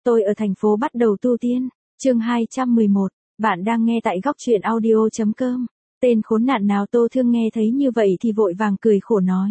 Tôi ở thành phố bắt đầu tu tiên. Chương 211. Bạn đang nghe tại góc truyện audio.com. Tên khốn nạn nào. Tô Thương nghe thấy như vậy thì vội vàng cười khổ nói.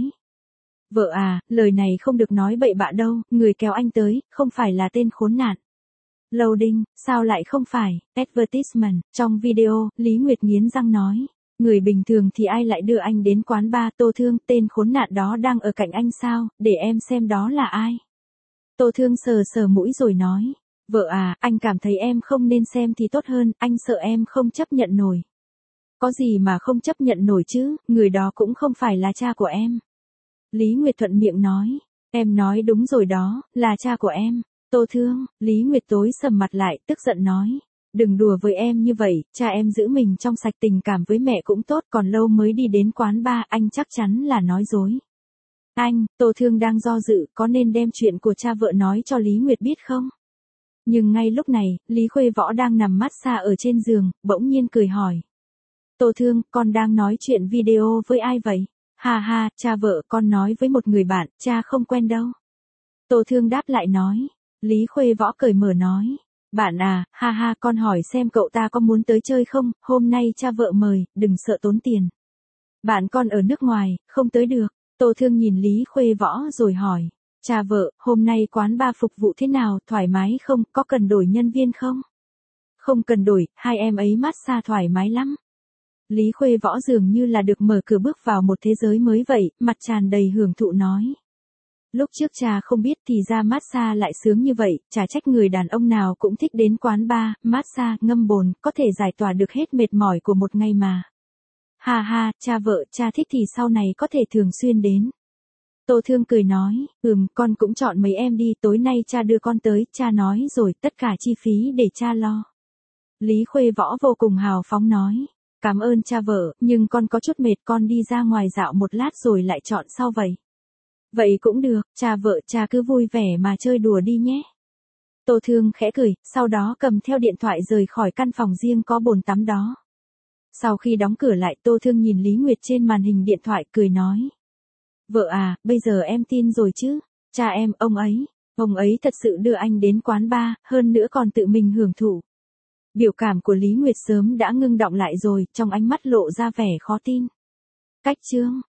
Vợ à, lời này không được nói bậy bạ đâu, người kéo anh tới, không phải là tên khốn nạn. Loading, sao lại không phải? Advertisement, trong video, Lý Nguyệt nghiến răng nói. Người bình thường thì ai lại đưa anh đến quán bar? Tô Thương, tên khốn nạn đó đang ở cạnh anh sao, để em xem đó là ai. Tô Thương sờ sờ mũi rồi nói. Vợ à, anh cảm thấy em không nên xem thì tốt hơn, anh sợ em không chấp nhận nổi. Có gì mà không chấp nhận nổi chứ, người đó cũng không phải là cha của em. Lý Nguyệt thuận miệng nói. Em nói đúng rồi đó, là cha của em. Tô Thương, Lý Nguyệt tối sầm mặt lại, tức giận nói. Đừng đùa với em như vậy, cha em giữ mình trong sạch, tình cảm với mẹ cũng tốt, còn lâu mới đi đến quán bar, anh chắc chắn là nói dối. Anh, Tô Thương đang do dự, có nên đem chuyện của cha vợ nói cho Lý Nguyệt biết không? Nhưng ngay lúc này, Lý Khuê Võ đang nằm massage ở trên giường, bỗng nhiên cười hỏi. Tô Thương, con đang nói chuyện video với ai vậy? Ha ha, cha vợ, con nói với một người bạn, cha không quen đâu. Tô Thương đáp lại nói. Lý Khuê Võ cởi mở nói. Bạn à, ha ha, con hỏi xem cậu ta có muốn tới chơi không, hôm nay cha vợ mời, đừng sợ tốn tiền. Bạn con ở nước ngoài, không tới được. Tô Thương nhìn Lý Khuê Võ rồi hỏi. Cha vợ, hôm nay quán bar phục vụ thế nào, thoải mái không, có cần đổi nhân viên không? Không cần đổi, hai em ấy massage thoải mái lắm. Lý Khuê Võ dường như là được mở cửa bước vào một thế giới mới vậy, mặt tràn đầy hưởng thụ nói. Lúc trước cha không biết thì ra massage lại sướng như vậy, chả trách người đàn ông nào cũng thích đến quán bar, massage, ngâm bồn, có thể giải tỏa được hết mệt mỏi của một ngày mà. Ha ha, cha vợ, cha thích thì sau này có thể thường xuyên đến. Tô Thương cười nói, con cũng chọn mấy em đi, tối nay cha đưa con tới, cha nói rồi, tất cả chi phí để cha lo. Lý Khuê Võ vô cùng hào phóng nói, cảm ơn cha vợ, nhưng con có chút mệt, con đi ra ngoài dạo một lát rồi lại chọn sau vậy. Vậy cũng được, cha vợ, cha cứ vui vẻ mà chơi đùa đi nhé. Tô Thương khẽ cười, sau đó cầm theo điện thoại rời khỏi căn phòng riêng có bồn tắm đó. Sau khi đóng cửa lại, Tô Thương nhìn Lý Nguyệt trên màn hình điện thoại cười nói. Vợ à, bây giờ em tin rồi chứ, cha em, ông ấy thật sự đưa anh đến quán bar, hơn nữa còn tự mình hưởng thụ. Biểu cảm của Lý Nguyệt sớm đã ngưng đọng lại rồi, trong ánh mắt lộ ra vẻ khó tin. Cách chương